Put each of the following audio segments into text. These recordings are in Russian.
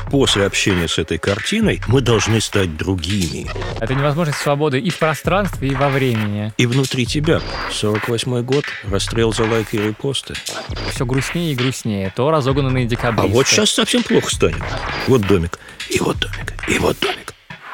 после общения с этой картиной мы должны стать другими. Это невозможность свободы и в пространстве, и во времени. И внутри тебя. 48-й год, расстрел за лайки и репосты. Все грустнее и грустнее. То разогнанные декабристы. А вот сейчас совсем плохо станет. Вот домик, и вот домик, и вот домик.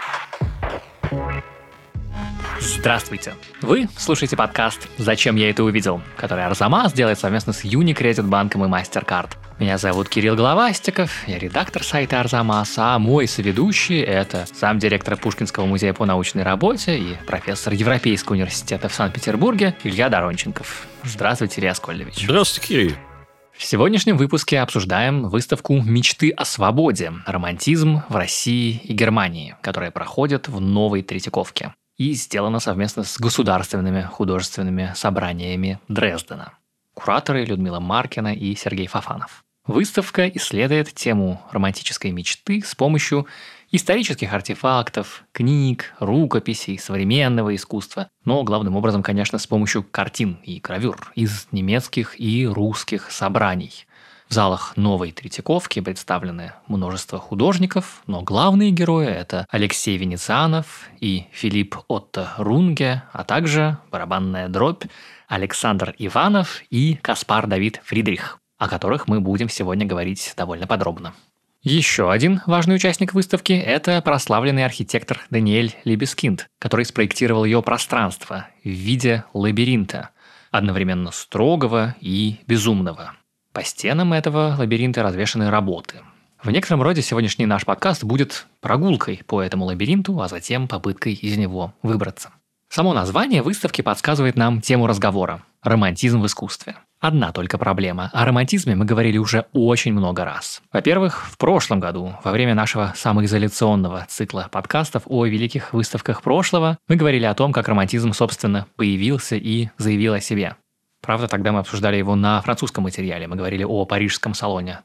Здравствуйте! Вы слушаете подкаст «Зачем я это увидел?», который Арзамас делает совместно с Unicredit банком и MasterCard. Меня зовут Кирилл Головастиков, я редактор сайта Арзамас, а мой соведущий – это замдиректора Пушкинского музея по научной работе и профессор Европейского университета в Санкт-Петербурге Илья Доронченков. Здравствуйте, Илья Скольдович. Здравствуйте, Кирилл. В сегодняшнем выпуске обсуждаем выставку «Мечты о свободе. Романтизм в России и Германии», которая проходит в Новой Третьяковке и сделана совместно с государственными художественными собраниями Дрездена. Кураторы Людмила Маркина и Сергей Фофанов. Выставка исследует тему романтической мечты с помощью исторических артефактов, книг, рукописей, современного искусства, но главным образом, конечно, с помощью картин и гравюр из немецких и русских собраний. В залах Новой Третьяковки представлены множество художников, но главные герои – это Алексей Венецианов и Филипп Отто Рунге, а также барабанная дробь Александр Иванов и Каспар Давид Фридрих, о которых мы будем сегодня говорить довольно подробно. Еще один важный участник выставки – это прославленный архитектор Даниэль Либескинд, который спроектировал ее пространство в виде лабиринта, одновременно строгого и безумного. По стенам этого лабиринта развешаны работы. В некотором роде сегодняшний наш подкаст будет прогулкой по этому лабиринту, а затем попыткой из него выбраться. Само название выставки подсказывает нам тему разговора – романтизм в искусстве. Одна только проблема – о романтизме мы говорили уже очень много раз. Во-первых, в прошлом году, во время нашего самоизоляционного цикла подкастов о великих выставках прошлого, мы говорили о том, как романтизм, собственно, появился и заявил о себе. Правда, тогда мы обсуждали его на французском материале. Мы говорили о Парижском салоне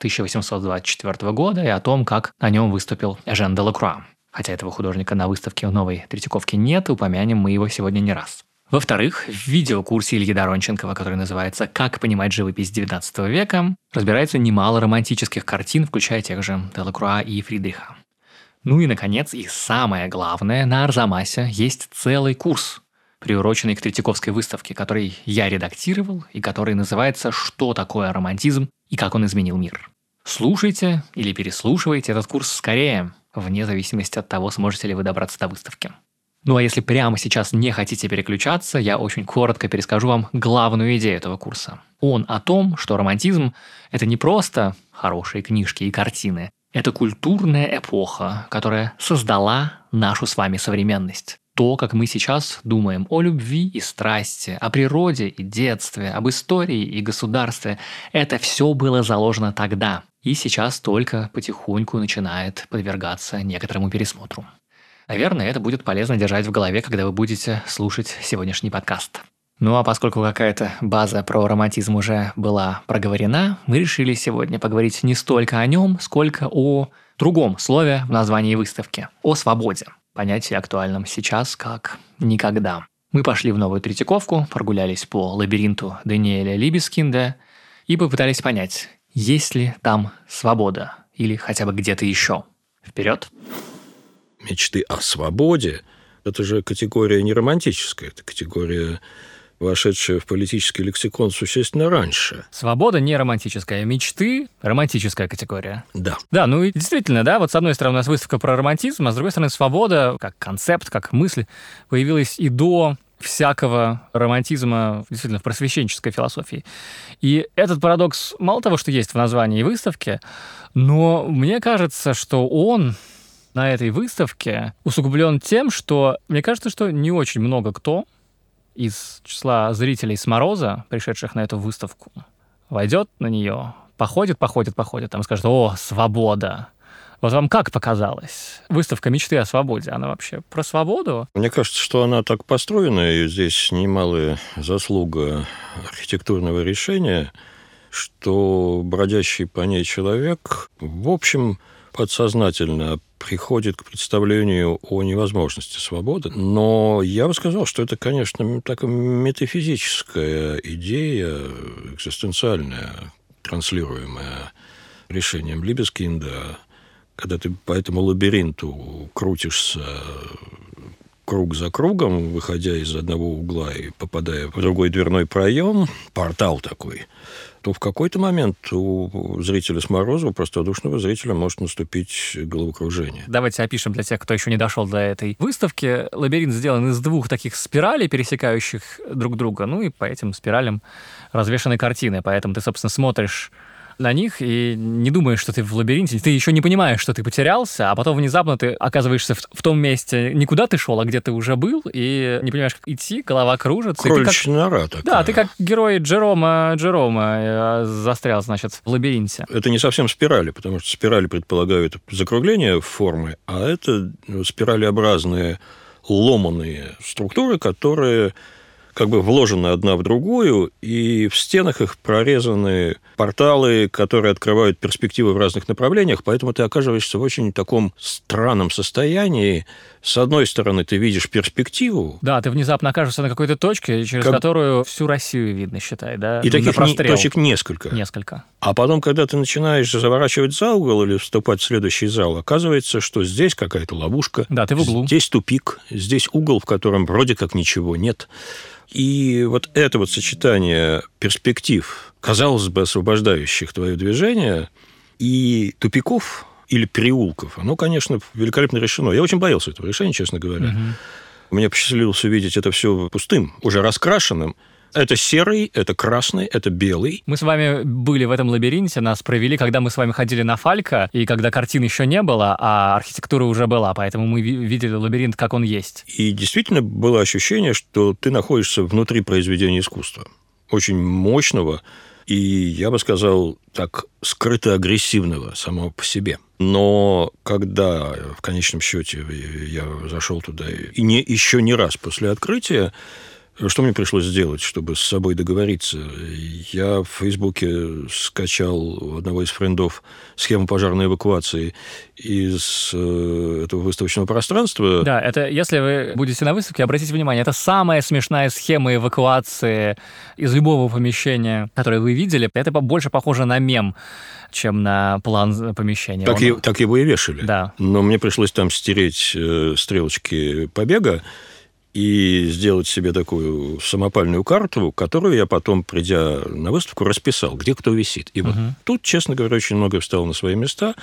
1824 года и о том, как на нем выступил Эжен Делакруа. Хотя этого художника на выставке в Новой Третьяковке нет, упомянем мы его сегодня не раз. Во-вторых, в видеокурсе Ильи Доронченкова, который называется «Как понимать живопись XIX века», разбирается немало романтических картин, включая тех же Делакруа и Фридриха. Ну и, наконец, и самое главное, на Арзамасе есть целый курс, приуроченный к Третьяковской выставке, который я редактировал и который называется «Что такое романтизм и как он изменил мир». Слушайте или переслушивайте этот курс скорее, вне зависимости от того, сможете ли вы добраться до выставки. Ну а если прямо сейчас не хотите переключаться, я очень коротко перескажу вам главную идею этого курса. Он о том, что романтизм – это не просто хорошие книжки и картины, это культурная эпоха, которая создала нашу с вами современность. То, как мы сейчас думаем о любви и страсти, о природе и детстве, об истории и государстве, это все было заложено тогда. И сейчас только потихоньку начинает подвергаться некоторому пересмотру. Наверное, это будет полезно держать в голове, когда вы будете слушать сегодняшний подкаст. Ну а поскольку какая-то база про романтизм уже была проговорена, мы решили сегодня поговорить не столько о нем, сколько о другом слове в названии выставки – о свободе. Понятие актуальном сейчас как никогда. Мы пошли в Новую Третьяковку, прогулялись по лабиринту Даниэля Либескинда и попытались понять, есть ли там свобода или хотя бы где-то еще. Вперед! Мечты о свободе – это же категория не романтическая, это категория, вошедшая в политический лексикон существенно раньше. Свобода не романтическая, мечты – романтическая категория. Да. Да, ну и действительно, да, вот с одной стороны у нас выставка про романтизм, а с другой стороны свобода, как концепт, как мысль, появилась и до всякого романтизма действительно в просвещенческой философии. И этот парадокс мало того, что есть в названии выставки, но мне кажется, что он на этой выставке усугублен тем, что мне кажется, что не очень много кто из числа зрителей с мороза, пришедших на эту выставку, войдет на нее, походит, там скажет: «О, свобода!» Вот вам как показалось? Выставка «Мечты о свободе», она вообще про свободу? Мне кажется, что она так построена, и здесь немалая заслуга архитектурного решения, что бродящий по ней человек, в общем, подсознательно приходит к представлению о невозможности свободы. Но я бы сказал, что это, конечно, такая метафизическая идея, экзистенциальная, транслируемая решением Либескинда, когда ты по этому лабиринту крутишься круг за кругом, выходя из одного угла и попадая в другой дверной проем, портал такой, то в какой-то момент у зрителя с Морозова, простодушного зрителя, может наступить головокружение. Давайте опишем для тех, кто еще не дошел до этой выставки. Лабиринт сделан из двух таких спиралей, пересекающих друг друга, ну и по этим спиралям развешаны картины. Поэтому ты, собственно, смотришь на них и не думаешь, что ты в лабиринте, ты еще не понимаешь, что ты потерялся, а потом внезапно ты оказываешься в том месте, не куда ты шел, а где ты уже был, и не понимаешь, как идти, голова кружится. Кроличья нора такая. Да, ты как герой Джерома застрял, значит, в лабиринте. Это не совсем спирали, потому что спирали предполагают закругление формы, а это спиралеобразные ломаные структуры, которые как бы вложены одна в другую, и в стенах их прорезаны порталы, которые открывают перспективы в разных направлениях, поэтому ты оказываешься в очень таком странном состоянии. С одной стороны, ты видишь перспективу. Да, ты внезапно окажешься на какой-то точке, через которую всю Россию видно, считай, да? И таких точек несколько. Несколько. А потом, когда ты начинаешь заворачивать за угол или вступать в следующий зал, оказывается, что здесь какая-то ловушка. Да, ты в углу. Здесь тупик, здесь угол, в котором вроде как ничего нет. И вот это вот сочетание перспектив, казалось бы, освобождающих твое движение, и тупиков или переулков, оно, конечно, великолепно решено. Я очень боялся этого решения, честно говоря. Мне посчастливилось увидеть это все пустым, уже раскрашенным. Это серый, это красный, это белый. Мы с вами были в этом лабиринте, нас провели, когда мы с вами ходили на Фалько, и когда картин еще не было, а архитектура уже была, поэтому мы видели лабиринт, как он есть. И действительно было ощущение, что ты находишься внутри произведения искусства. Очень мощного и, я бы сказал, так скрыто-агрессивного самого по себе. Но когда в конечном счете я зашел туда, и еще не раз после открытия, что мне пришлось сделать, чтобы с собой договориться? Я в Фейсбуке скачал у одного из френдов схему пожарной эвакуации из этого выставочного пространства. Да, это, если вы будете на выставке, обратите внимание, это самая смешная схема эвакуации из любого помещения, которое вы видели. Это больше похоже на мем, чем на план помещения. Так его и вешали. Да. Но мне пришлось там стереть стрелочки побега и сделать себе такую самопальную карту, которую я потом, придя на выставку, расписал, где кто висит. И вот тут, честно говоря, очень многое встало на свои места.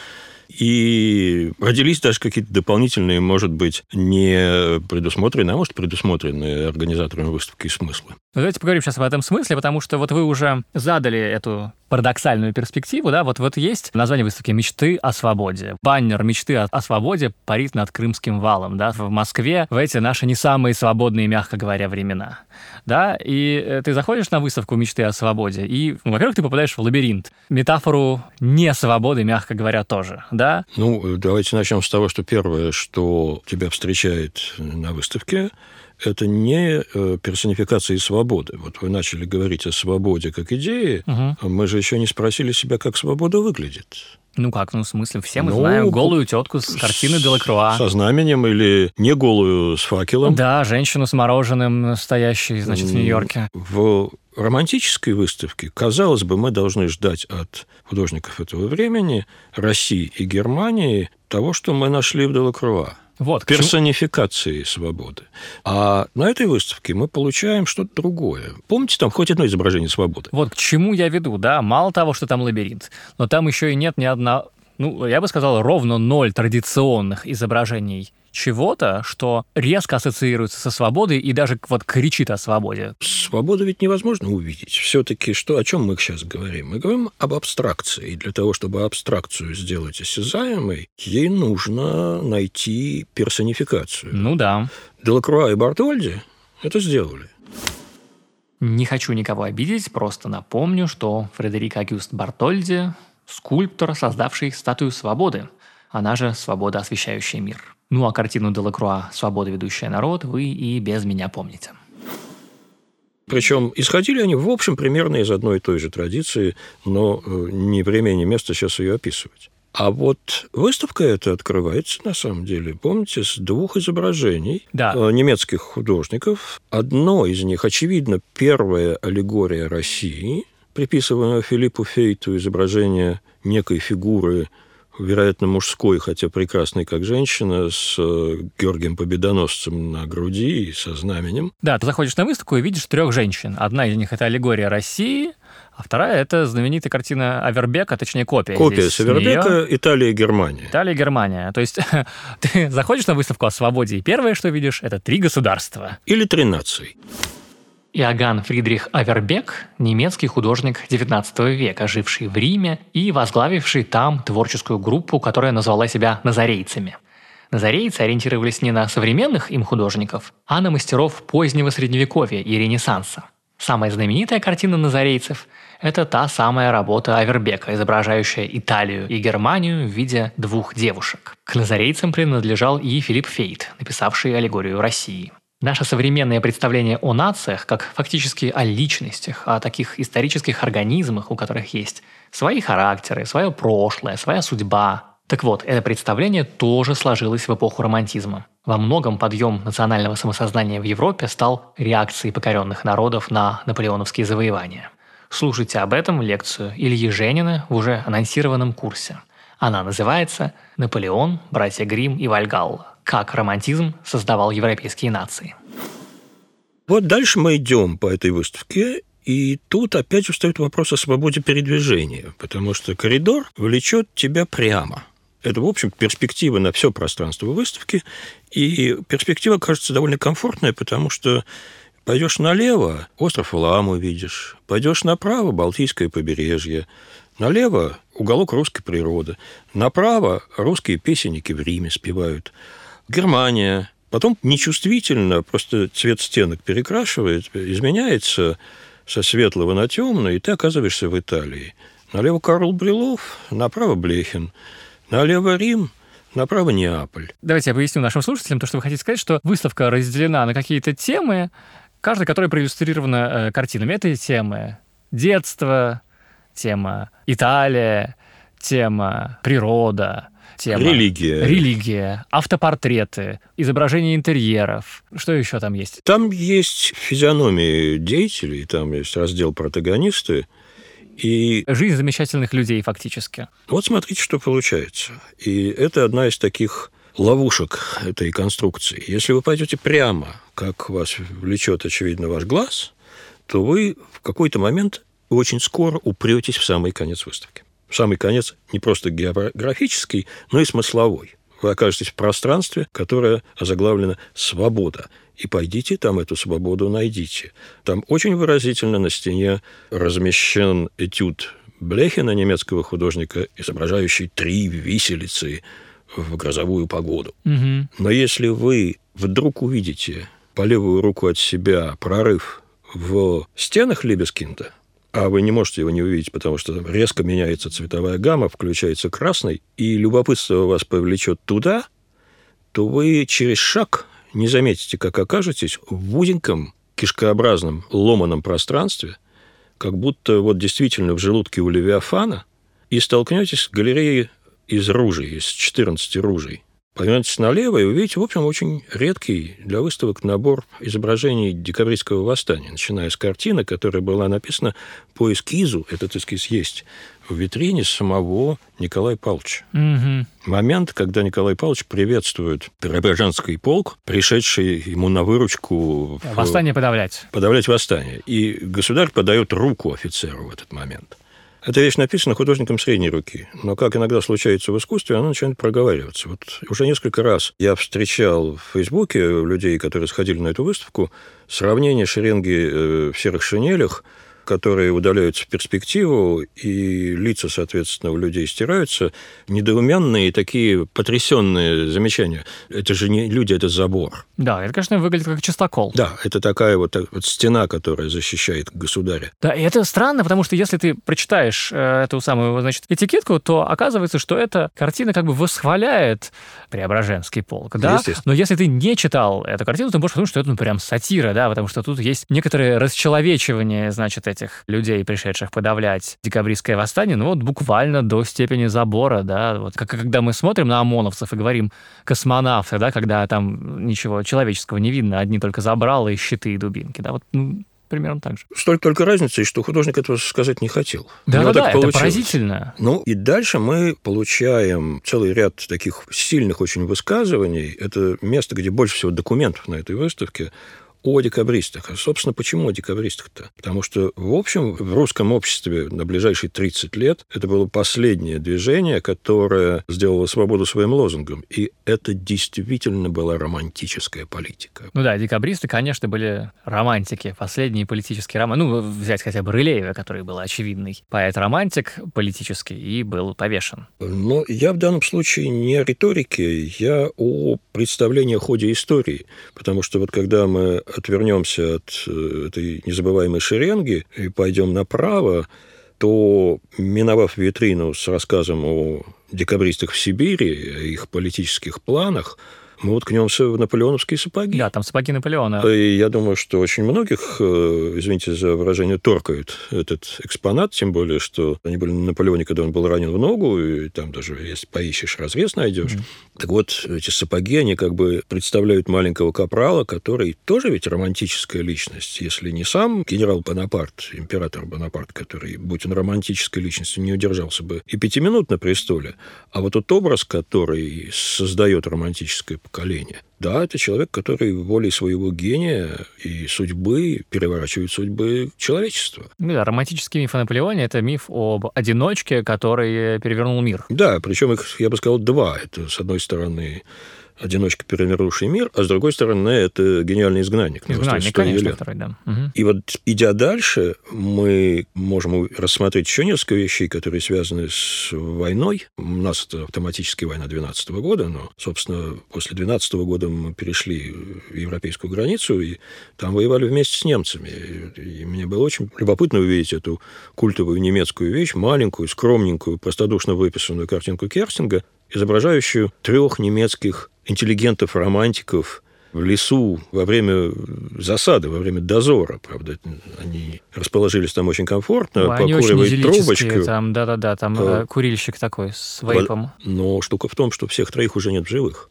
И родились даже какие-то дополнительные, может быть, не предусмотренные, а может, предусмотренные организаторами выставки смыслы. Давайте поговорим сейчас об этом смысле, потому что вот вы уже задали эту парадоксальную перспективу, да, вот есть название выставки «Мечты о свободе». Баннер «Мечты о свободе» парит над Крымским валом, да, в Москве в эти наши не самые свободные, мягко говоря, времена, да, и ты заходишь на выставку «Мечты о свободе», и, во-первых, ты попадаешь в лабиринт, метафору не свободы, мягко говоря, тоже, да? Ну, давайте начнем с того, что первое, что тебя встречает на выставке, это не персонификация свободы. Вот вы начали говорить о свободе как идее, мы же еще не спросили себя, как свобода выглядит. Ну как, в смысле, все мы знаем голую тетку с картины Делакруа. Со знаменем или не голую с факелом. Да, женщину с мороженым, стоящей, значит, в Нью-Йорке. В романтической выставке, казалось бы, мы должны ждать от художников этого времени, России и Германии, того, что мы нашли в Делакруа. Вот, персонификации свободы. А на этой выставке мы получаем что-то другое. Помните, там хоть одно изображение свободы? Вот к чему я веду, да? Мало того, что там лабиринт, но там еще и нет ни одного, я бы сказал, ровно 0 традиционных изображений чего-то, что резко ассоциируется со свободой и даже вот кричит о свободе. Свободу ведь невозможно увидеть. Все-таки о чем мы сейчас говорим? Мы говорим об абстракции. И для того, чтобы абстракцию сделать осязаемой, ей нужно найти персонификацию. Ну да. Делакруа и Бартольди это сделали. Не хочу никого обидеть, просто напомню, что Фредерик Агюст Бартольди – скульптор, создавший статую свободы, она же «Свобода, освещающая мир». Ну а картину Делакруа «Свобода, ведущая народ» вы и без меня помните. Причем исходили они, в общем, примерно из одной и той же традиции, но ни время, ни место сейчас ее описывать. А вот выставка эта открывается, на самом деле, помните, с 2 изображений немецких художников. Одно из них, очевидно, первая аллегория России, приписываемая Филиппу Фейту, изображение некой фигуры вероятно, мужской, хотя прекрасный как женщина, с Георгием Победоносцем на груди и со знаменем. Да, ты заходишь на выставку и видишь 3 женщин. Одна из них – это аллегория России, а вторая – это знаменитая картина Авербека, точнее, копия. Копия с Авербека «Италия и Германия». Италия и Германия. То есть ты заходишь на выставку о свободе, и первое, что видишь – это 3 государства. Или 3 нации. Иоганн Фридрих Авербек – немецкий художник XIX века, живший в Риме и возглавивший там творческую группу, которая назвала себя «назарейцами». Назарейцы ориентировались не на современных им художников, а на мастеров позднего Средневековья и Ренессанса. Самая знаменитая картина назарейцев – это та самая работа Авербека, изображающая Италию и Германию в виде 2 девушек. К назарейцам принадлежал и Филипп Фейт, написавший аллегорию России. Наше современное представление о нациях, как фактически о личностях, о таких исторических организмах, у которых есть свои характеры, свое прошлое, своя судьба. Так вот, это представление тоже сложилось в эпоху романтизма. Во многом подъем национального самосознания в Европе стал реакцией покоренных народов на наполеоновские завоевания. Слушайте об этом лекцию Ильи Женина в уже анонсированном курсе. Она называется «Наполеон, братья Гримм и Вальгалла. Как романтизм создавал европейские нации». Вот дальше мы идем по этой выставке, и тут опять же встает вопрос о свободе передвижения, потому что коридор влечет тебя прямо. Это, в общем, перспектива на все пространство выставки, и перспектива кажется довольно комфортная, потому что пойдешь налево, остров Валаам увидишь, пойдешь направо, Балтийское побережье, налево уголок русской природы, направо русские песенники в Риме спевают, Германия. Потом нечувствительно, просто цвет стенок перекрашивает, изменяется со светлого на темное, и ты оказываешься в Италии. Налево Карл Брюлов, направо Блехин, налево Рим, направо Неаполь. Давайте я поясню нашим слушателям то, что вы хотите сказать, что выставка разделена на какие-то темы, каждая которая проиллюстрирована картинами. Это темы детства, тема Италия, тема природа, тема религия, автопортреты, изображение интерьеров. Что еще там есть? Там есть физиономии деятелей, там есть раздел «Протагонисты», и жизнь замечательных людей фактически. Вот смотрите, что получается. И это одна из таких ловушек этой конструкции. Если вы пойдете прямо, как вас влечет, очевидно, ваш глаз, то вы в какой-то момент очень скоро упретесь в самый конец выставки. В самый конец не просто географический, но и смысловой. Вы окажетесь в пространстве, которое озаглавлено «Свобода». И пойдите там эту свободу найдите. Там очень выразительно на стене размещен этюд Блехина, немецкого художника, изображающий 3 виселицы в грозовую погоду. Угу. Но если вы вдруг увидите по левую руку от себя прорыв в стенах Либескинда, а вы не можете его не увидеть, потому что там резко меняется цветовая гамма, включается красный, и любопытство вас повлечет туда, то вы через шаг не заметите, как окажетесь в узеньком, кишкообразном, ломаном пространстве, как будто вот действительно в желудке у Левиафана, и столкнетесь с галереей из ружей, из 14 ружей. Повернетесь налево и увидите, в общем, очень редкий для выставок набор изображений декабристского восстания, начиная с картины, которая была написана по эскизу, этот эскиз есть в витрине самого Николая Павловича. Угу. Момент, когда Николай Павлович приветствует Преображенский полк, пришедший ему на выручку... Восстание подавлять. Подавлять восстание. И государь подает руку офицеру в этот момент. Эта вещь написана художником средней руки, но, как иногда случается в искусстве, она начинает проговариваться. Вот уже несколько раз я встречал в Фейсбуке людей, которые сходили на эту выставку, сравнение шеренги в серых шинелях, которые удаляются в перспективу, и лица, соответственно, у людей стираются. Недоуменные такие потрясенные замечания. Это же не люди, это забор. Да, это, конечно, выглядит как частокол. Да, это такая вот стена, которая защищает государя. Да, и это странно, потому что если ты прочитаешь эту самую, значит, этикетку, то оказывается, что эта картина как бы восхваляет Преображенский полк, да? Но если ты не читал эту картину, ты можешь подумать, что это, прям сатира, да, потому что тут есть некоторое расчеловечивание, значит, этих людей, пришедших подавлять декабристское восстание, ну вот буквально до степени забора, да, вот как когда мы смотрим на ОМОНовцев и говорим космонавты, да, когда там ничего человеческого не видно, одни только забралы, щиты и дубинки, да, вот примерно так же. Столько только разницы, что художник этого сказать не хотел. Да-да-да, это поразительно. Ну, и дальше мы получаем целый ряд таких сильных очень высказываний. Это место, где больше всего документов на этой выставке о декабристах. А, собственно, почему о декабристах-то? Потому что, в общем, в русском обществе на ближайшие 30 лет это было последнее движение, которое сделало свободу своим лозунгом. И это действительно была романтическая политика. Ну да, декабристы, конечно, были романтики. Последние политические романы. Ну, взять хотя бы Рылеева, который был очевидный поэт-романтик политический и был повешен. Но я в данном случае не о риторике, я о представлении о ходе истории. Потому что вот когда мы отвернемся от этой незабываемой шеренги и пойдем направо, то, миновав витрину с рассказом о декабристах в Сибири, о их политических планах, мы уткнемся в наполеоновские сапоги. Да, там сапоги Наполеона. И я думаю, что очень многих, извините за выражение, торкают этот экспонат, тем более, что они были на Наполеоне, когда он был ранен в ногу, и там даже, если поищешь, разрез найдешь. Так вот, эти сапоги, они как бы представляют маленького капрала, который тоже ведь романтическая личность, если не сам генерал Бонапарт, император Бонапарт, который, будь он романтической личностью, не удержался бы и 5 минут на престоле, а вот тот образ, который создает романтическое поколение. Да, это человек, который волей своего гения и судьбы переворачивает судьбы человечества. Ну да, романтический миф о Наполеоне – это миф об одиночке, который перевернул мир. Да, причем их, я бы сказал, два. Это, с одной стороны, одиночка, перевернувший мир, а с другой стороны, это гениальный изгнанник. Изгнанник, конечно, второй, да. Угу. И вот, идя дальше, мы можем рассмотреть еще несколько вещей, которые связаны с войной. У нас это автоматически война 12 года, но, собственно, после 12 года мы перешли в европейскую границу, и там воевали вместе с немцами. И мне было очень любопытно увидеть эту культовую немецкую вещь, маленькую, скромненькую, простодушно выписанную картинку Керстинга, изображающую 3 немецких интеллигентов-романтиков в лесу во время засады, во время дозора, правда. Они расположились там очень комфортно, покуривая трубочку. Там, да-да-да, там курильщик такой с вейпом. Но штука в том, что всех 3 уже нет в живых.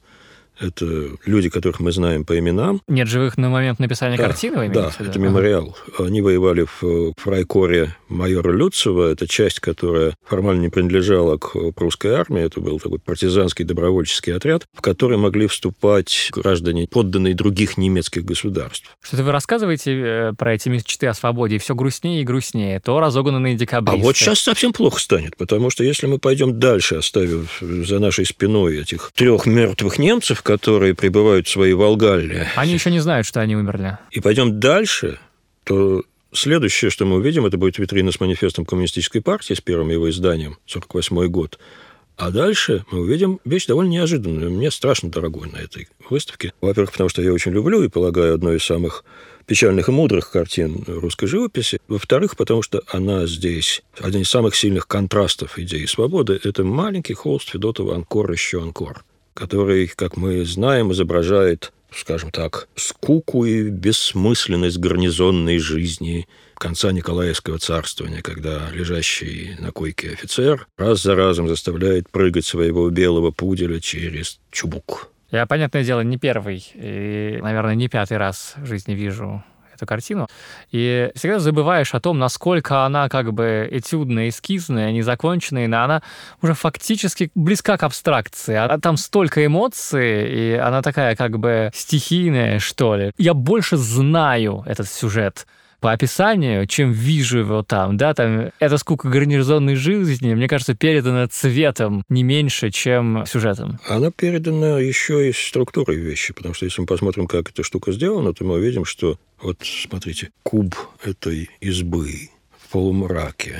Это люди, которых мы знаем по именам. Нет живых на момент написания картины, вы имеете в виду? Это мемориал. Они воевали в фрайкоре майора Люцева. Это часть, которая формально не принадлежала к прусской армии. Это был такой партизанский добровольческий отряд, в который могли вступать граждане, подданные других немецких государств. Что-то вы рассказываете про эти мечты о свободе, и все грустнее и грустнее. То разогнанные декабристы. А вот сейчас совсем плохо станет, потому что если мы пойдем дальше, оставив за нашей спиной этих 3 мертвых немцев, которые пребывают в своей Волгалле. Они еще не знают, что они умерли. И пойдем дальше, то следующее, что мы увидим, это будет витрина с манифестом коммунистической партии, с первым его изданием, 1948 год. А дальше мы увидим вещь довольно неожиданную. Мне страшно дорогой на этой выставке. Во-первых, потому что я очень люблю и полагаю одной из самых печальных и мудрых картин русской живописи. Во-вторых, потому что она здесь один из самых сильных контрастов идеи свободы. Это маленький холст Федотова «Анкор, еще анкор», который, как мы знаем, изображает, скажем так, скуку и бессмысленность гарнизонной жизни конца Николаевского царствования, когда лежащий на койке офицер раз за разом заставляет прыгать своего белого пуделя через чубук. Я, понятное дело, не первый и, наверное, не 5-й раз в жизни вижу эту картину, и всегда забываешь о том, насколько она как бы этюдная, эскизная, незаконченная, но она уже фактически близка к абстракции. А там столько эмоций, и она такая как бы стихийная, что ли. Я больше знаю этот сюжет по описанию, чем вижу его там, да, там эта скука гарнизонной жизни, мне кажется, передана цветом не меньше, чем сюжетом. Она передана еще и структурой вещи, потому что если мы посмотрим, как эта штука сделана, то мы увидим, что вот, смотрите, куб этой избы в полумраке,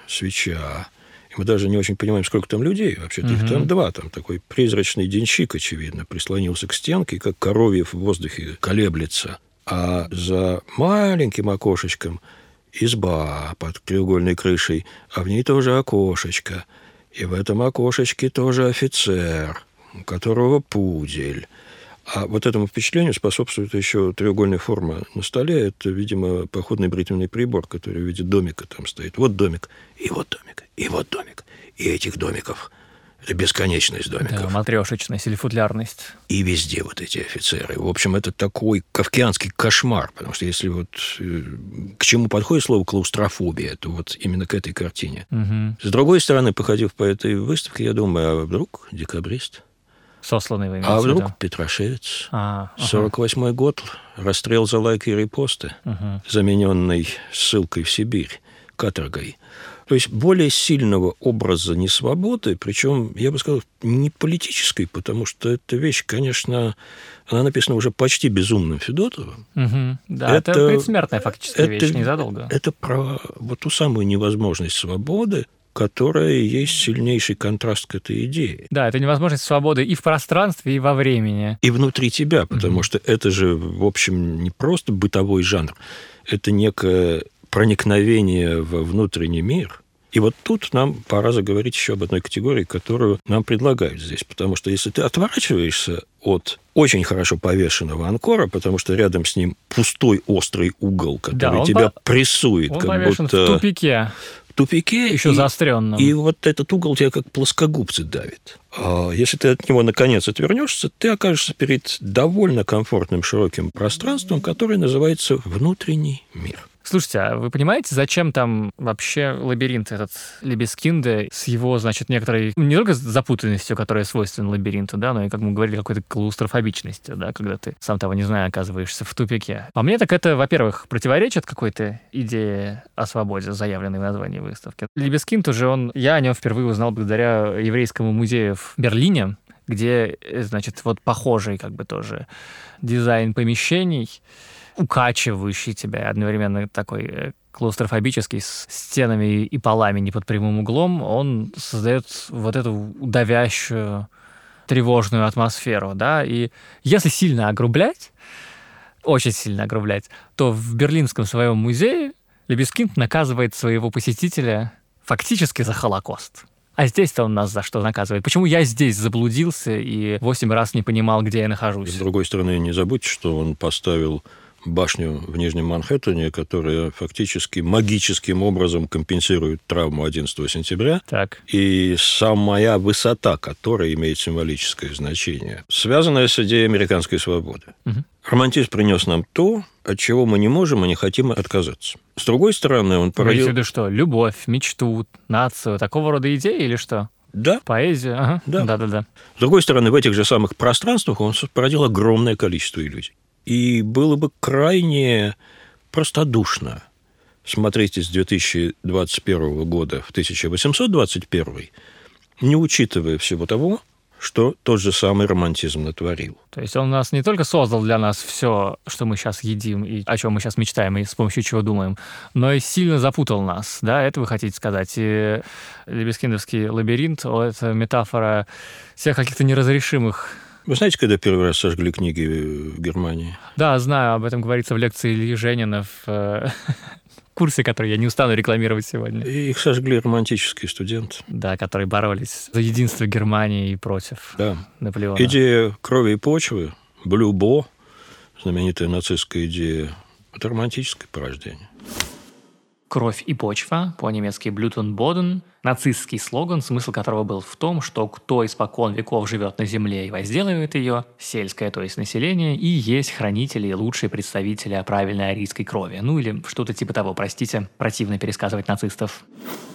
свеча, и мы даже не очень понимаем, сколько там людей, вообще-то их там 2, там такой призрачный денщик, очевидно, прислонился к стенке, как коровьев в воздухе колеблется. А за маленьким окошечком изба под треугольной крышей, а в ней тоже окошечко. И в этом окошечке тоже офицер, у которого пудель. А вот этому впечатлению способствует еще треугольная форма на столе. Это, видимо, походный бритвенный прибор, который в виде домика там стоит. Вот домик, и вот домик, и вот домик. И этих домиков Это бесконечность домиков. Да, матрешечность или футлярность. И везде вот эти офицеры. В общем, это такой кафкианский кошмар, потому что если вот к чему подходит слово клаустрофобия, то вот именно к этой картине. Угу. С другой стороны, походив по этой выставке, я думаю, а вдруг декабрист? Сосланный вы имеете А в виду? вдруг Петрашевец? Ага. 48-й год, расстрел за лайки и репосты, замененный ссылкой в Сибирь, каторгой. То есть более сильного образа несвободы, причем, я бы сказал, не политической, потому что эта вещь, конечно, она написана уже почти безумным Федотовым. Угу. Да, это предсмертная фактически вещь, незадолго. Это про вот ту самую невозможность свободы, которая есть сильнейший контраст к этой идее. Да, это невозможность свободы и в пространстве, и во времени. И внутри тебя, потому что это же, в общем, не просто бытовой жанр, это некое проникновение во внутренний мир. И вот тут нам пора заговорить еще об одной категории, которую нам предлагают здесь. Потому что если ты отворачиваешься от очень хорошо повешенного анкора, потому что рядом с ним пустой острый угол, который тебя прессует, он как повешен будто... в тупике. В тупике. Еще заостренном. И вот этот угол тебя как плоскогубцы давит. А если ты от него, наконец, отвернешься, ты окажешься перед довольно комфортным широким пространством, которое называется внутренний мир. Слушайте, а вы понимаете, зачем там вообще лабиринт этот Либескинде с его, значит, некоторой, не только запутанностью, которая свойственна лабиринту, да, но и, как мы говорили, какой-то клаустрофобичностью, да, когда ты, сам того не зная, оказываешься в тупике. По мне, так это, во-первых, противоречит какой-то идее о свободе, заявленной в названии выставки. Либескинд уже я о нем впервые узнал благодаря еврейскому музею в Берлине, где, значит, вот похожий как бы тоже дизайн помещений, укачивающий тебя, одновременно такой клаустрофобический, с стенами и полами не под прямым углом, он создает вот эту давящую, тревожную атмосферу, да, и если сильно огрублять, очень сильно огрублять, то в Берлинском своем музее Либескинд наказывает своего посетителя фактически за Холокост. А здесь-то он нас за что наказывает? Почему я здесь заблудился и 8 раз не понимал, где я нахожусь? С другой стороны, не забудьте, что он поставил башню в Нижнем Манхэттене, которая фактически магическим образом компенсирует травму 11 сентября. Так. И самая высота, которая имеет символическое значение, связанная с идеей американской свободы. Угу. Романтизм принес нам то, от чего мы не можем и не хотим отказаться. С другой стороны, он породил... Вы имеете в виду что? Любовь, мечту, нацию, такого рода идеи или что? Да. Поэзию? Ага. Да. Да. С другой стороны, в этих же самых пространствах он породил огромное количество иллюзий. И было бы крайне простодушно смотреть с 2021 года в 1821, не учитывая всего того, что тот же самый романтизм натворил. То есть он нас не только создал для нас все, что мы сейчас едим и о чем мы сейчас мечтаем и с помощью чего думаем, но и сильно запутал нас, да, это вы хотите сказать. И Либескиндовский лабиринт — это метафора всех каких-то неразрешимых... Вы знаете, когда первый раз сожгли книги в Германии? Да, знаю, об этом говорится в лекции Ильи Женина в курсе, который я не устану рекламировать сегодня. И их сожгли романтические студенты. Да, которые боролись за единство Германии и против Наполеона. Идея крови и почвы, Блюбо, знаменитая нацистская идея, это романтическое порождение. «Кровь и почва», по-немецки «Blut und Boden», нацистский слоган, смысл которого был в том, что кто испокон веков живет на земле и возделывает ее, сельское, то есть население, и есть хранители и лучшие представители правильной арийской крови. Ну или что-то типа того, простите, противно пересказывать нацистов.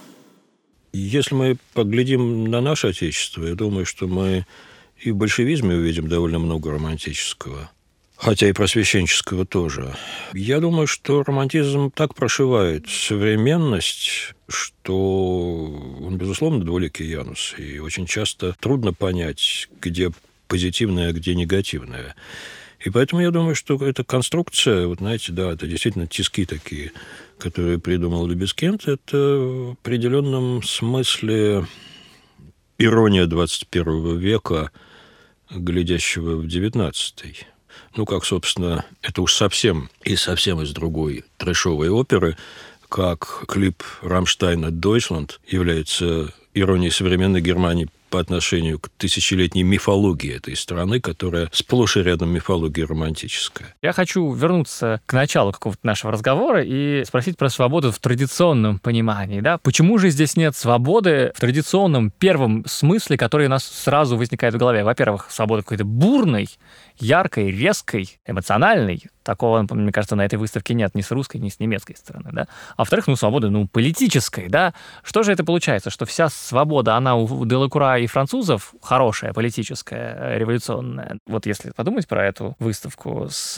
Если мы поглядим на наше Отечество, я думаю, что мы и в большевизме увидим довольно много романтического. Хотя и просвещенческого тоже. Я думаю, что романтизм так прошивает современность, что он, безусловно, двуликий Янус. И очень часто трудно понять, где позитивное, а где негативное. И поэтому я думаю, что эта конструкция, вот знаете, да, это действительно тиски такие, которые придумал Либескинд, это в определенном смысле ирония 21 века, глядящего в 19-й. Ну, как, собственно, это уж совсем из другой трэшовой оперы, как клип Рамштайна «Дойчланд» является иронией современной Германии по отношению к тысячелетней мифологии этой страны, которая сплошь и рядом мифология романтическая. Я хочу вернуться к началу какого-то нашего разговора и спросить про свободу в традиционном понимании. Да? Почему же здесь нет свободы в традиционном первом смысле, который у нас сразу возникает в голове? Во-первых, свобода какой-то бурной, яркой, резкой, эмоциональной. Такого, мне кажется, на этой выставке нет ни с русской, ни с немецкой стороны. Да? А во-вторых, свобода, политической. Да? Что же это получается? Что вся свобода, она у Делакруа и французов хорошая, политическая, революционная. Вот если подумать про эту выставку с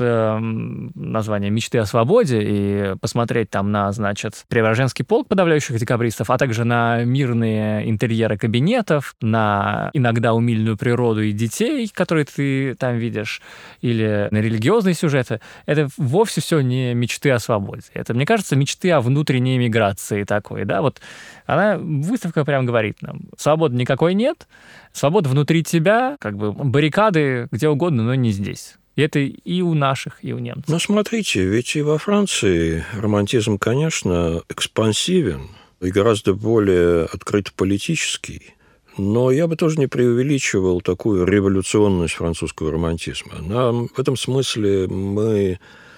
названием «Мечты о свободе» и посмотреть там на, Преображенский полк подавляющих декабристов, а также на мирные интерьеры кабинетов, на иногда умильную природу и детей, которые ты там видишь, или на религиозные сюжеты, это вовсе все не мечты о свободе. Это, мне кажется, мечты о внутренней миграции такой, да, вот выставка прям говорит нам, свободы никакой нет, свобода внутри тебя, баррикады где угодно, но не здесь. И это и у наших, и у немцев. Смотрите, ведь и во Франции романтизм, конечно, экспансивен и гораздо более открыто политический. Но я бы тоже не преувеличивал такую революционность французского романтизма. В этом смысле мы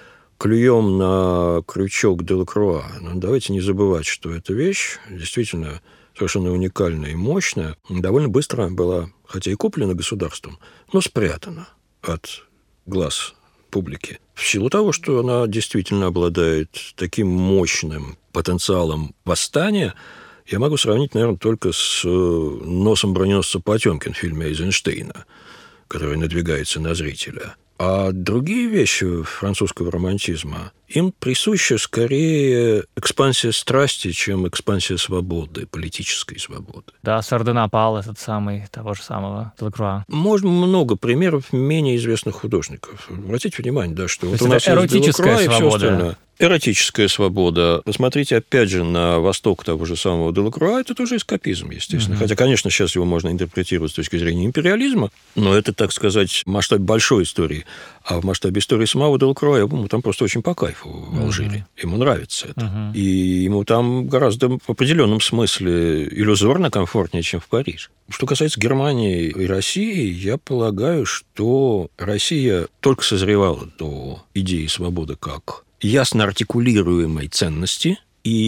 клюем на крючок Делакруа. Но давайте не забывать, что эта вещь действительно совершенно уникальная и мощная, довольно быстро была, хотя и куплена государством, но спрятана от глаз публики. В силу того, что она действительно обладает таким мощным потенциалом восстания, я могу сравнить, наверное, только с носом броненосца Потемкин в фильме Эйзенштейна, который надвигается на зрителя. А другие вещи французского романтизма, им присуща скорее экспансия страсти, чем экспансия свободы, политической свободы. Да, Сардонапал этот самый, того же самого Делакруа. Можно много примеров менее известных художников. Обратите внимание, да, что вот у нас есть Делакруа и все остальное. Эротическая свобода. Посмотрите, опять же, на восток того же самого Делакруа, это тоже эскапизм, естественно. Хотя, конечно, сейчас его можно интерпретировать с точки зрения империализма, но это, так сказать, масштаб большой истории. А в масштабе истории самого Делакруа, ему там просто очень по кайфу в Алжире. Ему нравится это. И ему там гораздо в определенном смысле иллюзорно комфортнее, чем в Париже. Что касается Германии и России, я полагаю, что Россия только созревала до идеи свободы как ясно артикулируемой ценности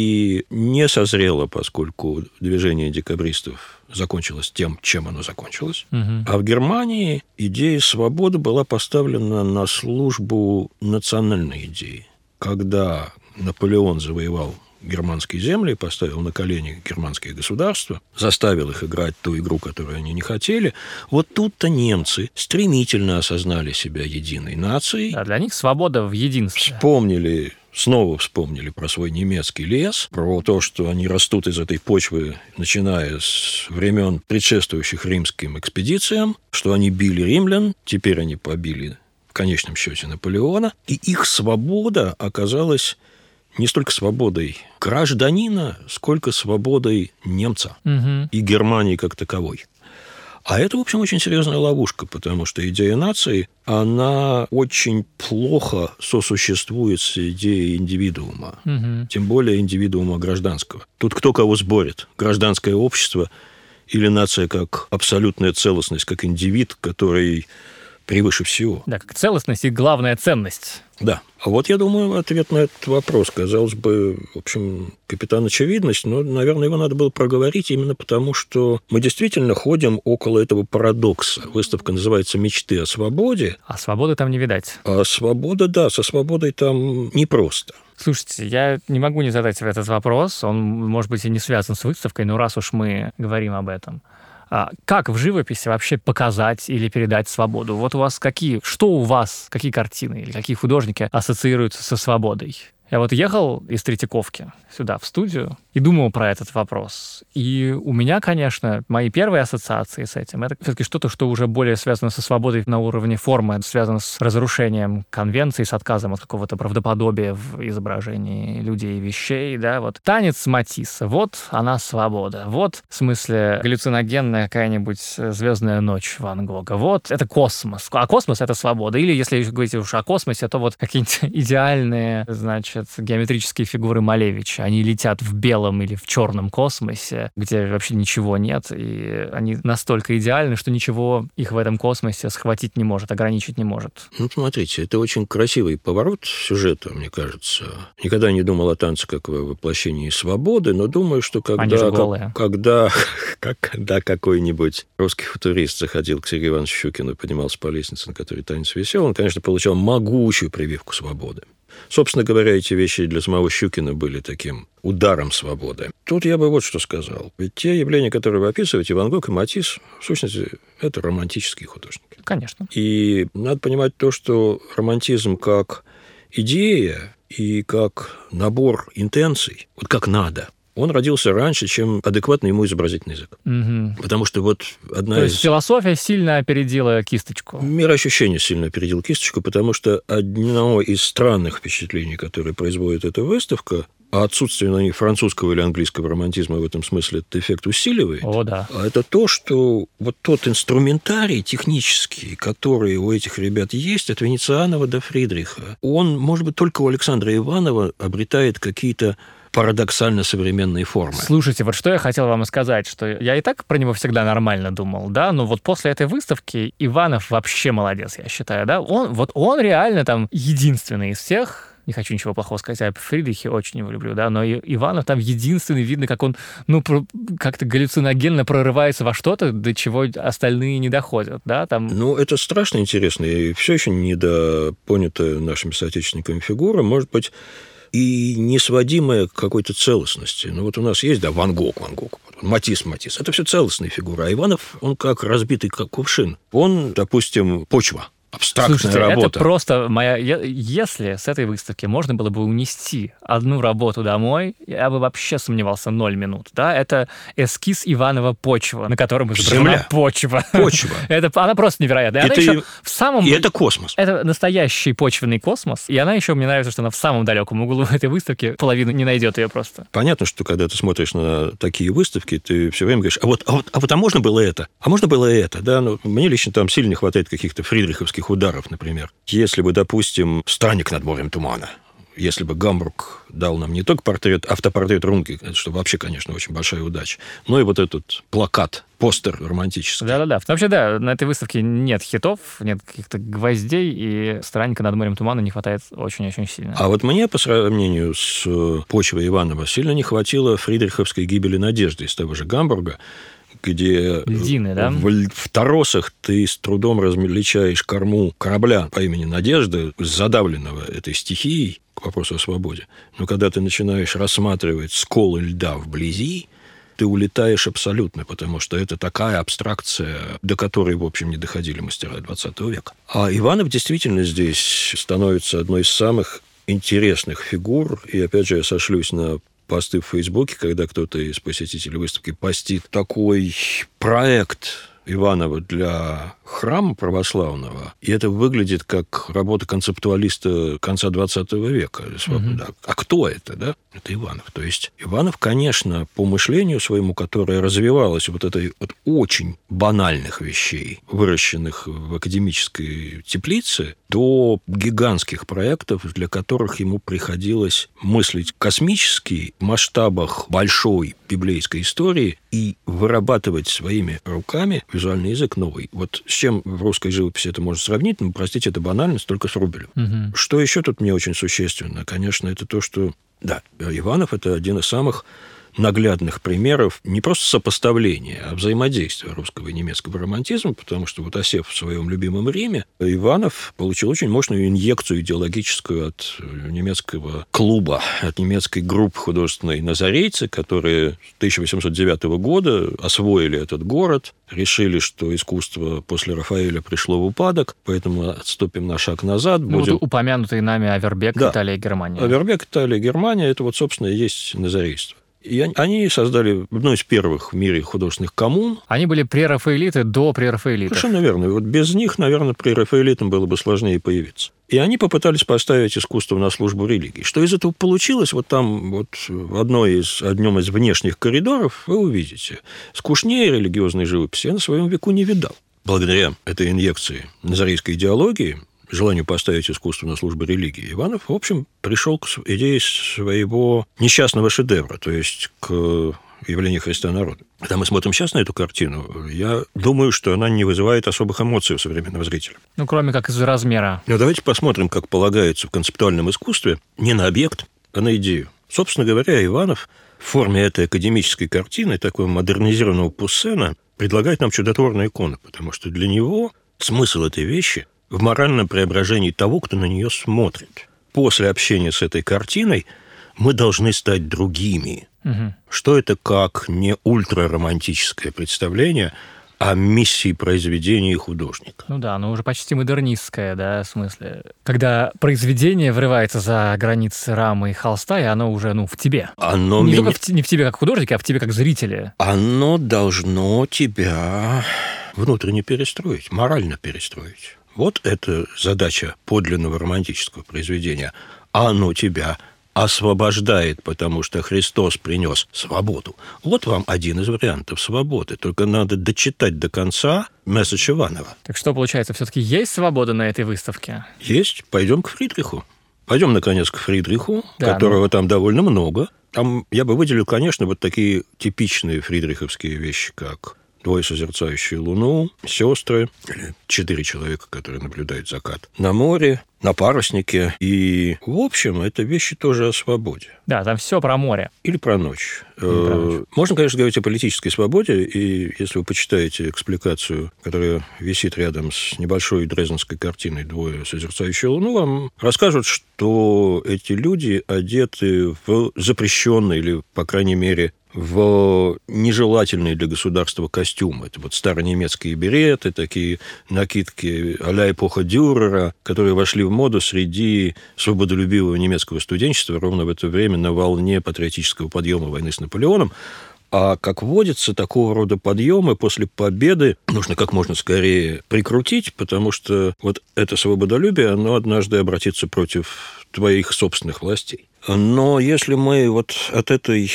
и не созрела, поскольку движение декабристов закончилось тем, чем оно закончилось. А в Германии идея свободы была поставлена на службу национальной идеи. Когда Наполеон завоевал германские земли, поставил на колени германские государства, заставил их играть ту игру, которую они не хотели, вот тут-то немцы стремительно осознали себя единой нацией. Да, для них свобода в единстве. Снова вспомнили про свой немецкий лес, про то, что они растут из этой почвы, начиная с времен предшествующих римским экспедициям, что они били римлян, теперь они побили в конечном счете Наполеона, и их свобода оказалась не столько свободой гражданина, сколько свободой немца и Германии как таковой. А это, в общем, очень серьезная ловушка, потому что идея нации, она очень плохо сосуществует с идеей индивидуума, тем более индивидуума гражданского. Тут кто кого сборит, гражданское общество или нация как абсолютная целостность, как индивид, который превыше всего. Да, как целостность и главная ценность. Да. А вот, я думаю, ответ на этот вопрос. Казалось бы, в общем, капитан очевидность, но, наверное, его надо было проговорить именно потому, что мы действительно ходим около этого парадокса. Выставка называется «Мечты о свободе». А свободы там не видать. А свобода, да, со свободой там непросто. Слушайте, я не могу не задать себе этот вопрос. Он, может быть, и не связан с выставкой, но раз уж мы говорим об этом. Как в живописи вообще показать или передать свободу? Вот у вас какие картины или какие художники ассоциируются со свободой? Я вот ехал из Третьяковки сюда, в студию, и думал про этот вопрос. И у меня, конечно, мои первые ассоциации с этим — это все-таки что-то, что уже более связано со свободой на уровне формы, связано с разрушением конвенций, с отказом от какого-то правдоподобия в изображении людей и вещей, да, вот. Танец Матисса, вот она свобода. Вот, в смысле, галлюциногенная какая-нибудь звездная ночь Ван Гога. Вот, это космос. А космос — это свобода. Или, если говорить уж о космосе, то вот какие-нибудь идеальные, геометрические фигуры Малевича. Они летят в белом белом или в черном космосе, где вообще ничего нет, и они настолько идеальны, что ничего их в этом космосе схватить не может, ограничить не может. Ну, смотрите, это очень красивый поворот сюжета, мне кажется. Никогда не думал о танце как о воплощении свободы, но думаю, что когда какой-нибудь русский футурист заходил к Сергею Ивановичу Щукину и поднимался по лестнице, на которой танец висел, он, конечно, получал могучую прививку свободы. Собственно говоря, эти вещи для самого Щукина были таким ударом свободы. Тут я бы вот что сказал. Ведь те явления, которые вы описываете, Ван Гог и Матисс, в сущности, это романтические художники. Конечно. И надо понимать то, что романтизм как идея и как набор интенций, вот как надо, он родился раньше, чем адекватный ему изобразительный язык. Угу. Потому что вот одна То есть философия сильно опередила кисточку. Мироощущение сильно опередил кисточку, потому что одно из странных впечатлений, которые производит эта выставка, а отсутствие на ней французского или английского романтизма в этом смысле этот эффект усиливает. О, да. А это то, что вот тот инструментарий технический, который у этих ребят есть, от Венецианова до Фридриха, он, может быть, только у Александра Иванова обретает какие-то парадоксально современные формы. Слушайте, вот что я хотел вам сказать, что я и так про него всегда нормально думал, да, но вот после этой выставки Иванов вообще молодец, я считаю, да, он реально там единственный из всех. Не хочу ничего плохого сказать о Фридрихе, очень его люблю, да, но Иванов там единственный, видно, как он, как-то галлюциногенно прорывается во что-то, до чего остальные не доходят, да, там... Ну, это страшно интересно, и все еще недопонятая нашими соотечественниками фигура, может быть, и не сводимая к какой-то целостности. Ну, вот у нас есть, да, Ван Гог, Матисс. Это все целостные фигуры. А Иванов, он как разбитый как кувшин. Он, допустим, почва. Абстрактная Слушайте, работа. Это просто моя... Если с этой выставки можно было бы унести одну работу домой, я бы вообще сомневался 0 минут. Да? Это эскиз Иванова «Почва», на котором изображена почва. Почва. Она просто невероятная. И это космос. Это настоящий почвенный космос. И она еще, мне нравится, что она в самом далеком углу этой выставки, половину не найдет ее просто. Понятно, что когда ты смотришь на такие выставки, ты все время говоришь, а можно было это? А можно было это? Да? Но мне лично там сильно не хватает каких-то фридриховских ударов, например. Если бы, допустим, «Странник над морем тумана», если бы Гамбург дал нам не только автопортрет Рунге, что вообще, конечно, очень большая удача, но и вот этот плакат, постер романтический. Да-да-да. Вообще, да, на этой выставке нет хитов, нет каких-то гвоздей, и «Странника над морем тумана» не хватает очень-очень сильно. А вот мне, по сравнению с «Почвой» Иванова, сильно не хватило фридриховской «Гибели надежды» из того же Гамбурга, где льдины, да? в торосах ты с трудом различаешь корму корабля по имени Надежда, задавленного этой стихией, к вопросу о свободе. Но когда ты начинаешь рассматривать сколы льда вблизи, ты улетаешь абсолютно, потому что это такая абстракция, до которой, в общем, не доходили мастера XX века. А Иванов действительно здесь становится одной из самых интересных фигур, и, опять же, я сошлюсь на посты в Фейсбуке, когда кто-то из посетителей выставки постит такой проект Иванова для храма православного, и это выглядит как работа концептуалиста конца XX века. Да. А кто это, да? Это Иванов. То есть Иванов, конечно, по мышлению своему, которое развивалось вот этой от очень банальных вещей, выращенных в академической теплице, до гигантских проектов, для которых ему приходилось мыслить космически в масштабах большой библейской истории и вырабатывать своими руками визуальный язык новый. Вот с чем в русской живописи это можно сравнить? Ну, простите, это банальность, только с Рубелем. Угу. Что еще тут мне очень существенно? Конечно, это то, что... Да, Иванов – это один из самых наглядных примеров не просто сопоставления, а взаимодействия русского и немецкого романтизма, потому что вот осев в своем любимом Риме, Иванов получил очень мощную инъекцию идеологическую от немецкого клуба, от немецкой группы художественной «Назарейцы», которые с 1809 года освоили этот город, решили, что искусство после Рафаэля пришло в упадок, поэтому отступим на шаг назад. Вот упомянутый нами Авербек, да. Италия, Германия. Авербек, Италия, Германия – это вот, собственно, и есть назарейство. И они создали одну из первых в мире художественных коммун. Они были прерафаэлиты до прерафаэлитов. Совершенно верно. И вот без них, наверное, прерафаэлитам было бы сложнее появиться. И они попытались поставить искусство на службу религии. Что из этого получилось, вот там вот в одном из внешних коридоров вы увидите. Скучнее религиозной живописи я на своем веку не видал. Благодаря этой инъекции назарейской идеологии желанию поставить искусство на службу религии, Иванов, в общем, пришел к идее своего несчастного шедевра, то есть к явлению Христа народа. Когда мы смотрим сейчас на эту картину, я думаю, что она не вызывает особых эмоций у современного зрителя. Кроме как из-за размера. Но давайте посмотрим, как полагается в концептуальном искусстве, не на объект, а на идею. Собственно говоря, Иванов в форме этой академической картины, такого модернизированного Пуссена, предлагает нам чудотворную икону, потому что для него смысл этой вещи в моральном преображении того, кто на нее смотрит. После общения с этой картиной мы должны стать другими. Угу. Что это как не ультраромантическое представление о миссии произведения художника? Оно уже почти модернистское, да, в смысле. Когда произведение врывается за границы рамы и холста, и оно уже, в тебе. Оно не только не в тебе как художнике, а в тебе как зрителе. Оно должно тебя внутренне перестроить, морально перестроить. Вот это задача подлинного романтического произведения. Оно тебя освобождает, потому что Христос принес свободу. Вот вам один из вариантов свободы. Только надо дочитать до конца месседж Иванова. Так что, получается, все-таки есть свобода на этой выставке? Есть. Пойдем к Фридриху. Пойдем, наконец, к Фридриху, которого там довольно много. Там я бы выделил, конечно, вот такие типичные фридриховские вещи, как двое созерцающие Луну, сестры, или 4 человека, которые наблюдают закат на море, на паруснике. И, в общем, это вещи тоже о свободе. Да, там все про море. Или про ночь. Можно, конечно, говорить о политической свободе, и если вы почитаете экспликацию, которая висит рядом с небольшой дрезденской картиной «Двое созерцающие Луну», вам расскажут, что эти люди одеты в запрещенные или, по крайней мере, в нежелательные для государства костюмы. Это вот старонемецкие береты, такие накидки а-ля эпоха Дюрера, которые вошли в моду среди свободолюбивого немецкого студенчества ровно в это время на волне патриотического подъема войны с Наполеоном. А, как водится, такого рода подъемы после победы нужно как можно скорее прикрутить, потому что вот это свободолюбие, оно однажды обратится против твоих собственных властей. Но если мы вот от этой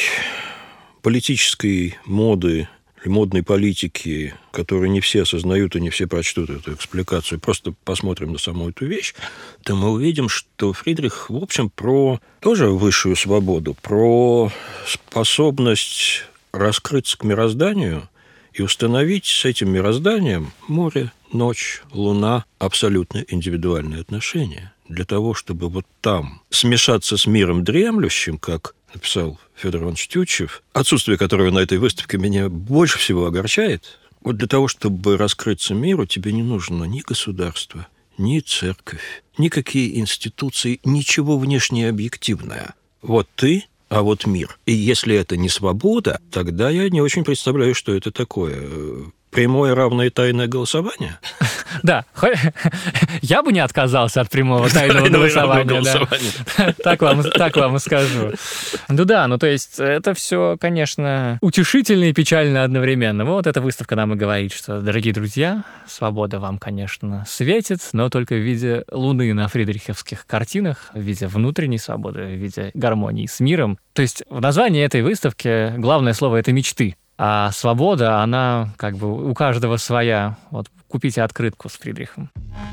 политической моды, модной политики, которую не все осознают и не все прочтут эту экспликацию, просто посмотрим на саму эту вещь, то мы увидим, что Фридрих, в общем, про тоже высшую свободу, про способность раскрыться к мирозданию и установить с этим мирозданием море, ночь, луна, абсолютно индивидуальные отношения. Для того, чтобы вот там смешаться с миром дремлющим, как написал Федор Иванович Тютчев, отсутствие которого на этой выставке меня больше всего огорчает. Вот для того, чтобы раскрыться миру, тебе не нужно ни государство, ни церковь, никакие институции, ничего внешне объективное. Вот ты, а вот мир. И если это не свобода, тогда я не очень представляю, что это такое. Прямое, равное, тайное голосование? Да, я бы не отказался от прямого тайного голосования. Так вам и скажу. То есть это все, конечно, утешительно и печально одновременно. Вот эта выставка нам и говорит, что, дорогие друзья, свобода вам, конечно, светит, но только в виде луны на фридриховских картинах, в виде внутренней свободы, в виде гармонии с миром. То есть в названии этой выставки главное слово — это мечты. А свобода, она как бы у каждого своя. Вот купите открытку с Фридрихом.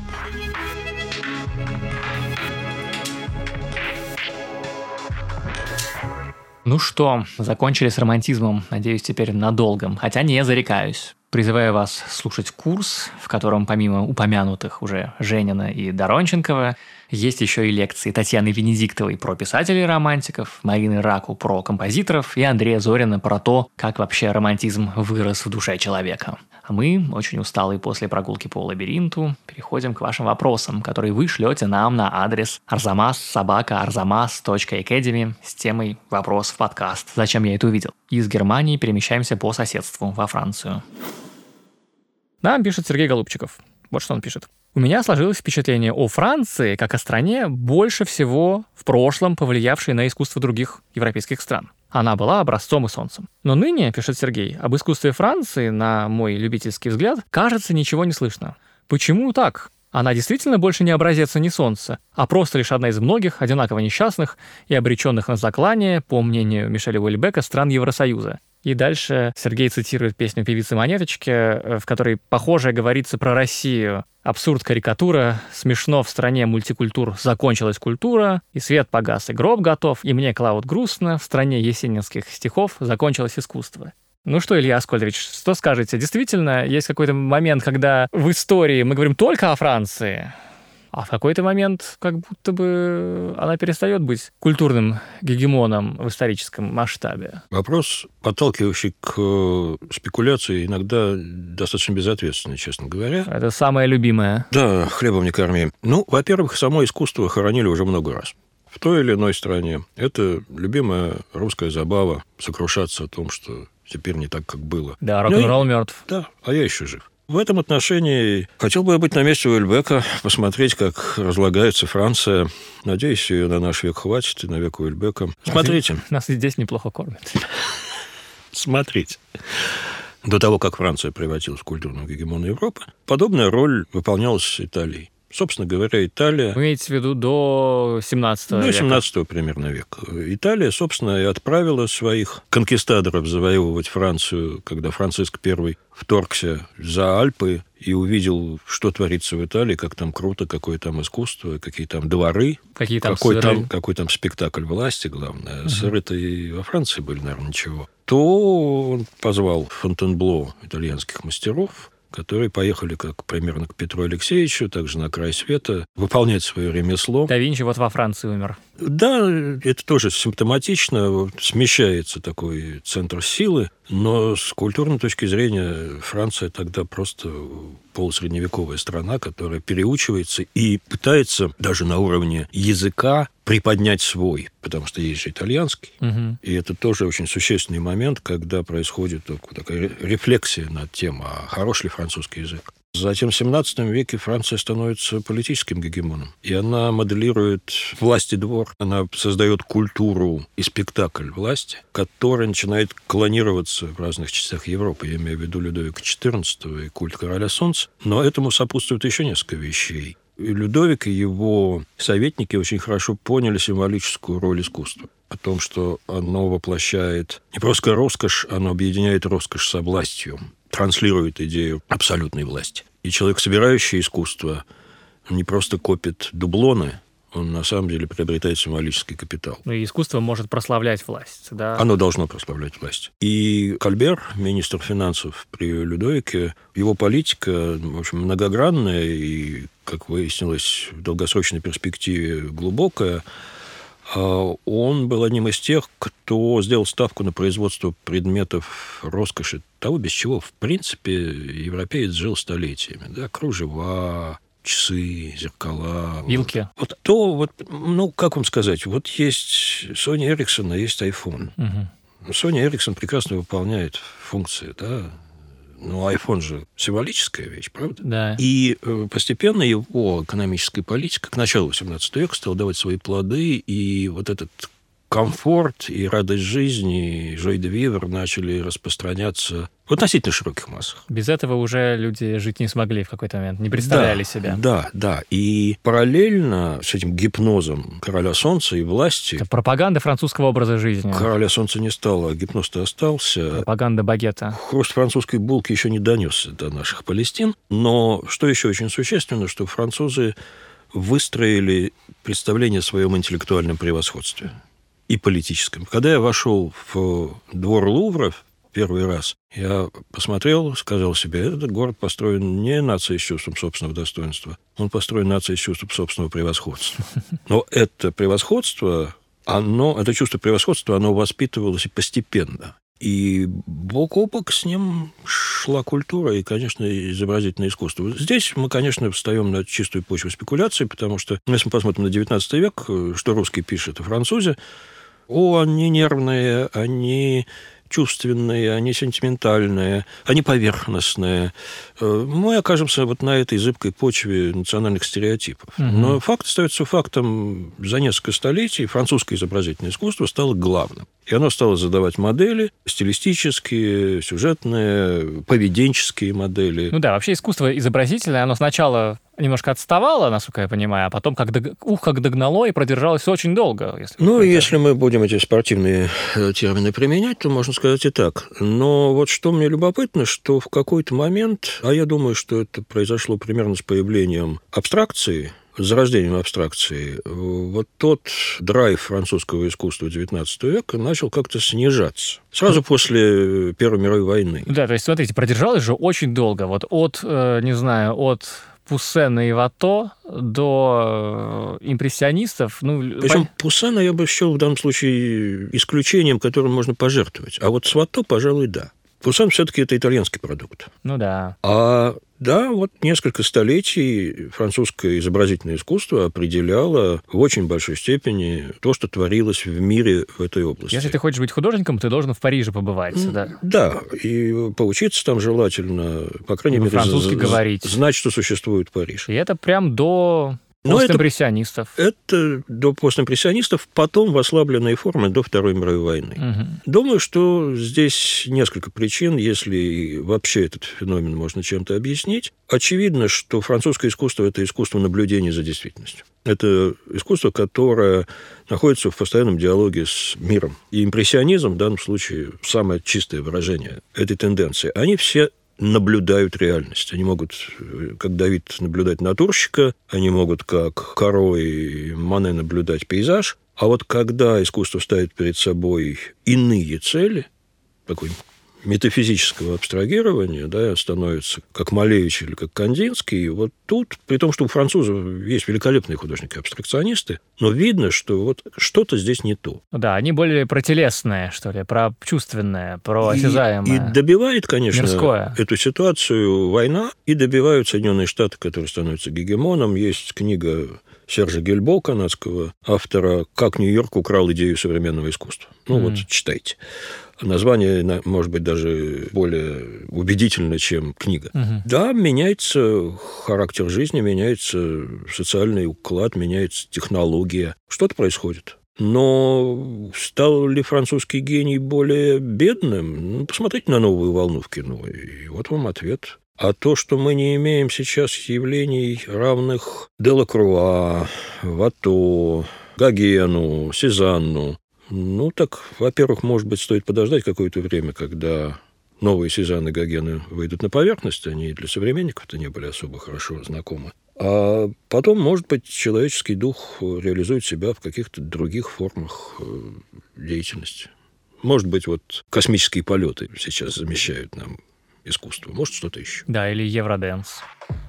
Ну что, закончили с романтизмом, надеюсь, теперь надолго, хотя не зарекаюсь. Призываю вас слушать курс, в котором помимо упомянутых уже Женина и Доронченкова есть еще и лекции Татьяны Венедиктовой про писателей-романтиков, Марины Раку про композиторов и Андрея Зорина про то, как вообще романтизм вырос в душе человека. А мы, очень усталые после прогулки по лабиринту, переходим к вашим вопросам, которые вы шлете нам на адрес arzamas@arzamas.academy с темой «Вопрос в подкаст. Зачем я это увидел?». Из Германии перемещаемся по соседству во Францию. Нам пишет Сергей Голубчиков. Вот что он пишет. У меня сложилось впечатление о Франции как о стране, больше всего в прошлом повлиявшей на искусство других европейских стран. Она была образцом и солнцем. Но ныне, пишет Сергей, об искусстве Франции, на мой любительский взгляд, кажется, ничего не слышно. Почему так? Она действительно больше не образец и не солнце, а просто лишь одна из многих, одинаково несчастных и обреченных на заклание, по мнению Мишеля Уэльбека, стран Евросоюза. И дальше Сергей цитирует песню певицы Монеточки, в которой похожее говорится про Россию. абсурд, карикатура, смешно, в стране мультикультур закончилась культура, и свет погас, и гроб готов, и мне, Клауд, грустно, в стране есенинских стихов закончилось искусство. Ну что, Илья Аскольдович, что скажете? Действительно, есть какой-то момент, когда в истории мы говорим только о Франции, а в какой-то момент как будто бы она перестает быть культурным гегемоном в историческом масштабе. Вопрос, подталкивающий к спекуляции, иногда достаточно безответственный, честно говоря. Это самое любимое. Да, хлебом не корми. Ну, во-первых, само искусство хоронили уже много раз. В той или иной стране. Это любимая русская забава сокрушаться о том, что теперь не так, как было. Да, рок-н-ролл мертв. Да, а я еще жив. В этом отношении хотел бы я быть на месте Уэльбека, посмотреть, как разлагается Франция. Надеюсь, ее на наш век хватит, и на век Уэльбека. Смотрите. Нас и здесь неплохо кормят. Смотрите. До того, как Франция превратилась в культурную гегемонию Европы, подобная роль выполнялась Италией. Собственно говоря, Италия... Вы имеете в виду до 17 века? До 17 примерно века. Италия, собственно, и отправила своих конкистадоров завоевывать Францию, когда Франциск I вторгся за Альпы и увидел, что творится в Италии, как там круто, какое там искусство, какие там дворы, какой там спектакль власти, главное. Сыры-то и во Франции были, наверное, ничего. То он позвал Фонтенбло, итальянских мастеров, которые поехали примерно к Петру Алексеевичу, также на край света, выполнять свое ремесло. Да Винчи вот во Франции умер. Да, это тоже симптоматично. Смещается такой центр силы, но с культурной точки зрения Франция тогда просто полусредневековая страна, которая переучивается и пытается даже на уровне языка приподнять свой, потому что есть же итальянский. Угу. И это тоже очень существенный момент, когда происходит такая рефлексия над тем, а хорош ли французский язык. Затем в 17 веке Франция становится политическим гегемоном. И она моделирует власть и двор. Она создает культуру и спектакль власти, который начинает клонироваться в разных частях Европы. Я имею в виду Людовика XIV и культ короля солнца. Но этому сопутствует еще несколько вещей. И Людовик и его советники очень хорошо поняли символическую роль искусства. О том, что оно воплощает не просто роскошь, оно объединяет роскошь со властью, транслирует идею абсолютной власти. И человек, собирающий искусство, не просто копит дублоны, он на самом деле приобретает символический капитал. Ну и искусство может прославлять власть, да? Оно должно прославлять власть. И Кольбер, министр финансов при Людовике, его политика, в общем, многогранная и, как выяснилось, в долгосрочной перспективе глубокая. Он был одним из тех, кто сделал ставку на производство предметов роскоши, того, без чего, в принципе, европеец жил столетиями. Да? Кружева, часы, зеркала. Вилки. Как вам сказать, вот есть Sony Ericsson, а есть iPhone. Угу. Sony Ericsson прекрасно выполняет функции, да. Ну, iPhone же символическая вещь, правда? Да. И постепенно его экономическая политика к началу XVII века стала давать свои плоды, и вот этот комфорт и радость жизни, и joie de vivre начали распространяться в относительно широких массах. Без этого уже люди жить не смогли в какой-то момент, не представляли себя. Да. И параллельно с этим гипнозом короля солнца и власти... Это пропаганда французского образа жизни. Короля солнца не стало, а гипноз-то остался. Пропаганда багета. Хруст французской булки еще не донесся до наших Палестин. Но что еще очень существенно, что французы выстроили представление о своем интеллектуальном превосходстве и политическом. Когда я вошел в двор Лувра первый раз, я посмотрел, сказал себе, этот город построен не нацией с чувством собственного достоинства, он построен нацией с чувством собственного превосходства. Но это превосходство, это чувство превосходства, оно воспитывалось и постепенно. И бок о бок с ним шла культура и, конечно, изобразительное искусство. Здесь мы, конечно, встаем на чистую почву спекуляции, потому что, если мы посмотрим на XIX век, что русский пишет о французе, они нервные, они чувственные, они сентиментальные, они поверхностные. Мы окажемся вот на этой зыбкой почве национальных стереотипов. Угу. Но факт остается фактом. За несколько столетий французское изобразительное искусство стало главным. И оно стало задавать модели, стилистические, сюжетные, поведенческие модели. Ну да, вообще искусство изобразительное, оно сначала немножко отставало, насколько я понимаю, а потом как догнало и продержалось очень долго. Если мы будем эти спортивные термины применять, то можно сказать и так. Но вот что мне любопытно, что в какой-то момент, а я думаю, что это произошло примерно с появлением абстракции, с зарождением абстракции, вот тот драйв французского искусства XIX века начал как-то снижаться. Сразу после Первой мировой войны. Да, то есть, смотрите, продержалось же очень долго. Вот от Пуссена и Вато до импрессионистов. Причем Пуссена я бы счел в данном случае исключением, которым можно пожертвовать. А вот с Вато, пожалуй, да. Пуссен все-таки это итальянский продукт. Да. Да, вот несколько столетий французское изобразительное искусство определяло в очень большой степени то, что творилось в мире в этой области. Если ты хочешь быть художником, ты должен в Париже побывать, да? Да, и поучиться там желательно, по крайней мере, французски говорить. Знать, что существует Париж. И это прям до... Постимпрессионистов. Это до постимпрессионистов, потом в ослабленной форме до Второй мировой войны. Угу. Думаю, что здесь несколько причин, если вообще этот феномен можно чем-то объяснить. Очевидно, что французское искусство – это искусство наблюдения за действительностью. Это искусство, которое находится в постоянном диалоге с миром. И импрессионизм, в данном случае, самое чистое выражение этой тенденции. Они все наблюдают реальность. Они могут, как Давид, наблюдать натурщика, они могут, как Каро и Мане, наблюдать пейзаж. А вот когда искусство ставит перед собой иные цели, такой метафизического абстрагирования, да, становится как Малевич или как Кандинский, вот тут, при том, что у французов есть великолепные художники-абстракционисты, но видно, что вот что-то здесь не то. Да, они более про телесное, что ли, про чувственное, про осязаемое. И добивает, конечно, мирское. Эту ситуацию война, и добивают Соединенные Штаты, которые становятся гегемоном. Есть книга Сержа Гильбо, канадского автора, «Как Нью-Йорк украл идею современного искусства». Вот, читайте. Название, может быть, даже более убедительно, чем книга. Да, меняется характер жизни, меняется социальный уклад, меняется технология. Что-то происходит. Но стал ли французский гений более бедным? Посмотрите на новую волну в кино, и вот вам ответ. А то, что мы не имеем сейчас явлений, равных Делакруа, Вато, Гогену, Сезанну, так, во-первых, может быть, стоит подождать какое-то время, когда новые Сезанны и Гогены выйдут на поверхность, они для современников-то не были особо хорошо знакомы. А потом, может быть, человеческий дух реализует себя в каких-то других формах деятельности. Может быть, вот космические полеты сейчас замещают нам искусство. Может, что-то еще. Да, или Евроденс.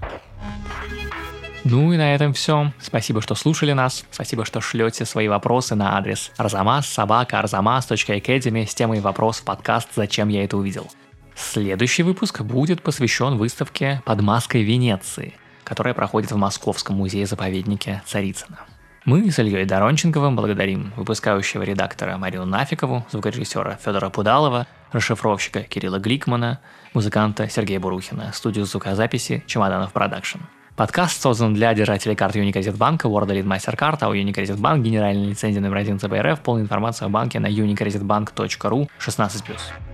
И на этом все. Спасибо, что слушали нас. Спасибо, что шлете свои вопросы на адрес arzamas@arzamas.academy с темой «Вопрос в подкаст. Зачем я это увидел?». Следующий выпуск будет посвящен выставке «Под маской Венеции», которая проходит в Московском музее-заповеднике Царицыно. Мы с Ильей Доронченковым благодарим выпускающего редактора Марину Нафикову, звукорежиссера Федора Пудалова, расшифровщика Кирилла Гликмана, музыканта Сергея Бурухина, студию звукозаписи «Чемоданов Продакшн». Подкаст создан для держателей карт Unicredit банка World Elite MasterCard, а у Unicredit Bank генеральная лицензия номер 1 ЦБ РФ. Полная информация о банке на unicreditbank.ru 16+.